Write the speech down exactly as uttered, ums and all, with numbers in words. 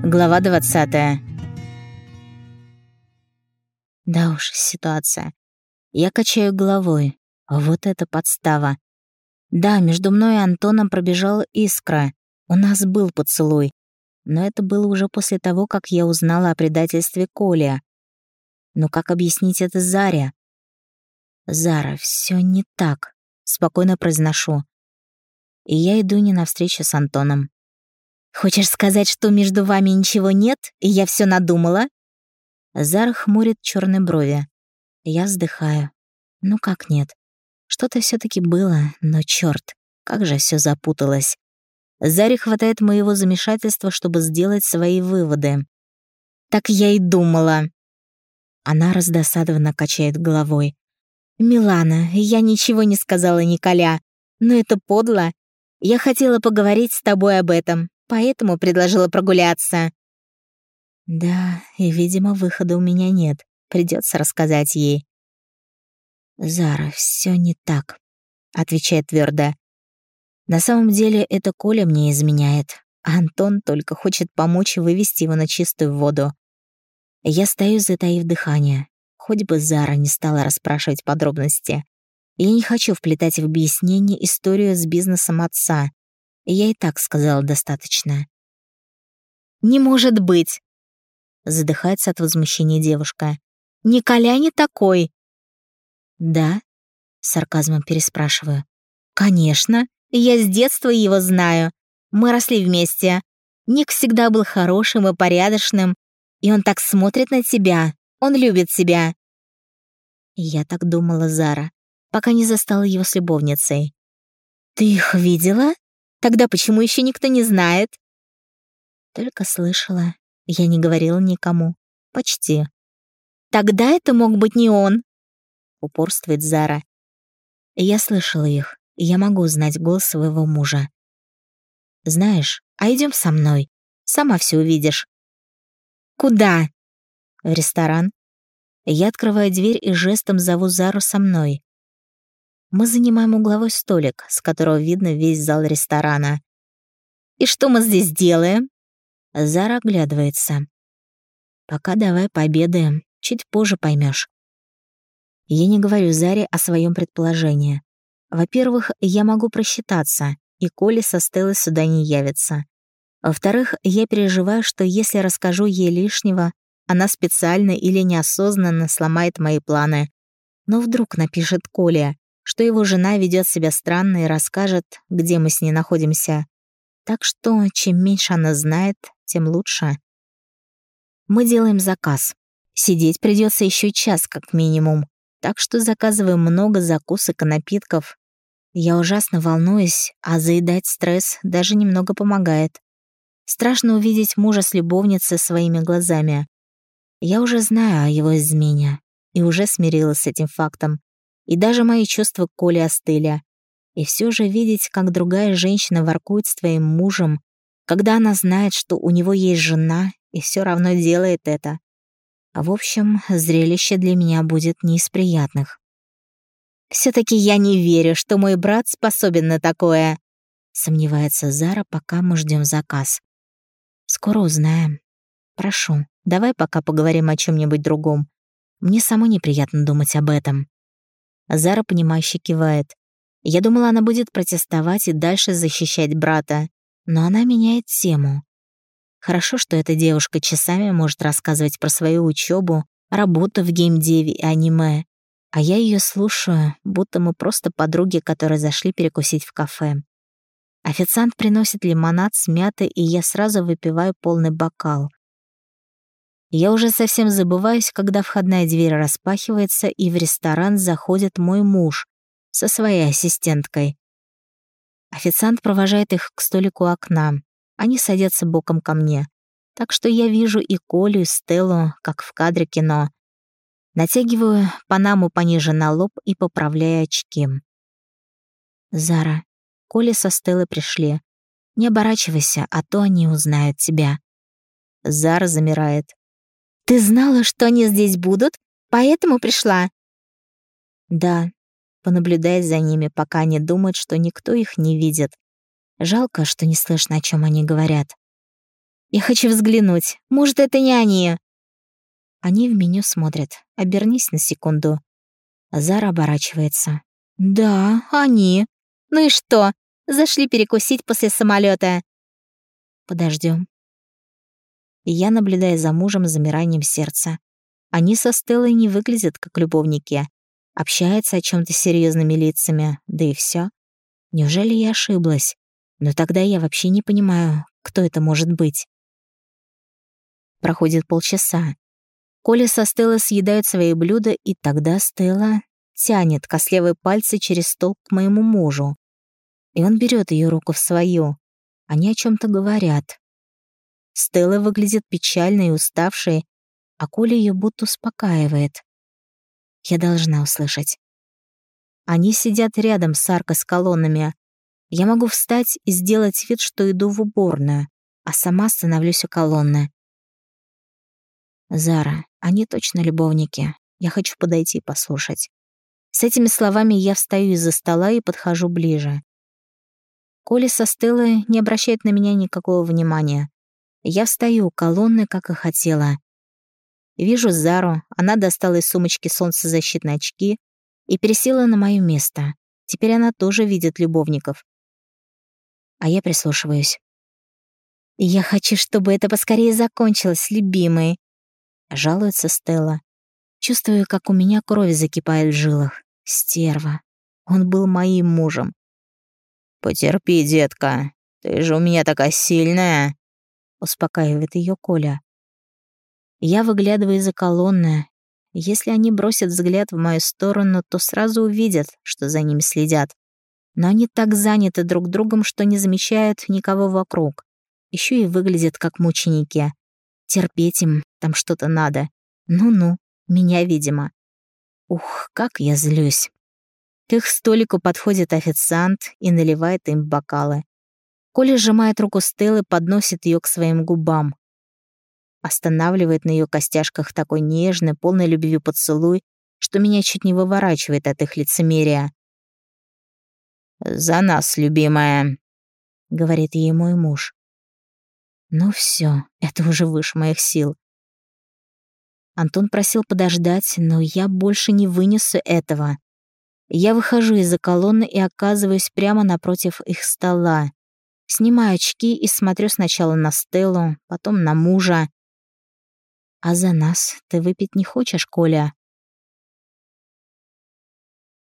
Глава двадцатая. Да уж, ситуация. Я качаю головой. Вот это подстава. Да, между мной и Антоном пробежала искра. У нас был поцелуй. Но это было уже после того, как я узнала о предательстве Коли. Но как объяснить это Заре? «Зара, все не так», — спокойно произношу. И я иду не навстречу с Антоном. «Хочешь сказать, что между вами ничего нет, и я все надумала?» Зара хмурит черные брови. Я вздыхаю. Ну как нет? Что-то все таки было, но черт, как же все запуталось. Заре хватает моего замешательства, чтобы сделать свои выводы. «Так я и думала». Она раздосадованно качает головой. «Милана, я ничего не сказала Николя, но это подло. Я хотела поговорить с тобой об этом, поэтому предложила прогуляться». Да, и, видимо, выхода у меня нет. Придется рассказать ей. «Зара, все не так», — отвечает твердо. «На самом деле это Коля мне изменяет, а Антон только хочет помочь вывести его на чистую воду». Я стою, затаив дыхание. Хоть бы Зара не стала расспрашивать подробности. Я не хочу вплетать в объяснение историю с бизнесом отца. Я и так сказала достаточно. «Не может быть!» — задыхается от возмущения девушка. «Николя не такой!» «Да?» — с сарказмом переспрашиваю. «Конечно! Я с детства его знаю. Мы росли вместе. Ник всегда был хорошим и порядочным, и он так смотрит на тебя. Он любит тебя». Я так думала, Зара, пока не застала его с любовницей. «Ты их видела? Тогда почему еще никто не знает?» «Только слышала. Я не говорила никому. Почти». «Тогда это мог быть не он», — упорствует Зара. «Я слышала их, и я могу узнать голос своего мужа. Знаешь, а идем со мной. Сама все увидишь». «Куда?» «В ресторан». Я открываю дверь и жестом зову Зару со мной. Мы занимаем угловой столик, с которого видно весь зал ресторана. «И что мы здесь делаем?» Зара оглядывается. «Пока давай пообедаем, чуть позже поймешь». Я не говорю Заре о своем предположении. Во-первых, я могу просчитаться, и Коля со Стеллой сюда не явится. Во-вторых, я переживаю, что если расскажу ей лишнего, она специально или неосознанно сломает мои планы. Но вдруг напишет Коля, что его жена ведет себя странно и расскажет, где мы с ней находимся. Так что, чем меньше она знает, тем лучше. Мы делаем заказ. Сидеть придется еще час как минимум, так что заказываем много закусок и напитков. Я ужасно волнуюсь, а заедать стресс даже немного помогает. Страшно увидеть мужа с любовницей своими глазами. Я уже знаю о его измене и уже смирилась с этим фактом. И даже мои чувства к Коле остыли. И все же видеть, как другая женщина воркует с твоим мужем, когда она знает, что у него есть жена, и все равно делает это. В общем, зрелище для меня будет не из приятных. «Все-таки я не верю, что мой брат способен на такое», — сомневается Зара, пока мы ждем заказ. «Скоро узнаем. Прошу, давай пока поговорим о чем-нибудь другом. Мне самой неприятно думать об этом». Зара, понимающе кивает. Я думала, она будет протестовать и дальше защищать брата, но она меняет тему. Хорошо, что эта девушка часами может рассказывать про свою учебу, работу в геймдеве и аниме, а я ее слушаю, будто мы просто подруги, которые зашли перекусить в кафе. Официант приносит лимонад с мятой, и я сразу выпиваю полный бокал. Я уже совсем забываюсь, когда входная дверь распахивается, и в ресторан заходит мой муж со своей ассистенткой. Официант провожает их к столику у окна. Они садятся боком ко мне. Так что я вижу и Колю, и Стеллу, как в кадре кино. Натягиваю панаму пониже на лоб и поправляю очки. «Зара, Коля со Стеллой пришли. Не оборачивайся, а то они узнают тебя». Зара замирает. «Ты знала, что они здесь будут? Поэтому пришла?» «Да», понаблюдая за ними, пока они думают, что никто их не видит. Жалко, что не слышно, о чем они говорят. Я хочу взглянуть. Может, это не они?» Они в меню смотрят. Обернись на секунду. Зара оборачивается. «Да, они. Ну и что? Зашли перекусить после самолета. Подождем. Я наблюдаю за мужем с замиранием сердца. Они со Стеллой не выглядят как любовники. Общаются о чем-то серьезными лицами, да и все. Неужели я ошиблась? Но тогда я вообще не понимаю, кто это может быть. Проходит полчаса. Коля со Стеллой съедают свои блюда, и тогда Стелла тянет костлявые пальцы через стол к моему мужу. И он берет ее руку в свою. Они о чем-то говорят. Стелла выглядит печальной и уставшей, а Коля ее будто успокаивает. Я должна услышать. Они сидят рядом с аркой с колоннами. Я могу встать и сделать вид, что иду в уборную, а сама становлюсь у колонны. «Зара, они точно любовники. Я хочу подойти и послушать». С этими словами я встаю из-за стола и подхожу ближе. Коля со Стеллой не обращают на меня никакого внимания. Я встаю у колонны, как и хотела. Вижу Зару, она достала из сумочки солнцезащитные очки и пересела на моё место. Теперь она тоже видит любовников. А я прислушиваюсь. «Я хочу, чтобы это поскорее закончилось, любимый», — жалуется Стелла. Чувствую, как у меня кровь закипает в жилах. Стерва. Он был моим мужем. «Потерпи, детка. Ты же у меня такая сильная», — успокаивает ее Коля. Я выглядываю из-за колонны. Если они бросят взгляд в мою сторону, то сразу увидят, что за ними следят. Но они так заняты друг другом, что не замечают никого вокруг. Еще и выглядят как мученики. Терпеть им там что-то надо. Ну-ну, меня, видимо. Ух, как я злюсь. К их столику подходит официант и наливает им бокалы. Коля сжимает руку Стеллы, подносит ее к своим губам. Останавливает на ее костяшках такой нежный, полный любви поцелуй, что меня чуть не выворачивает от их лицемерия. «За нас, любимая», — говорит ей мой муж. Ну все, это уже выше моих сил. Антон просил подождать, но я больше не вынесу этого. Я выхожу из-за колонны и оказываюсь прямо напротив их стола. Снимаю очки и смотрю сначала на Стеллу, потом на мужа. «А за нас ты выпить не хочешь, Коля?»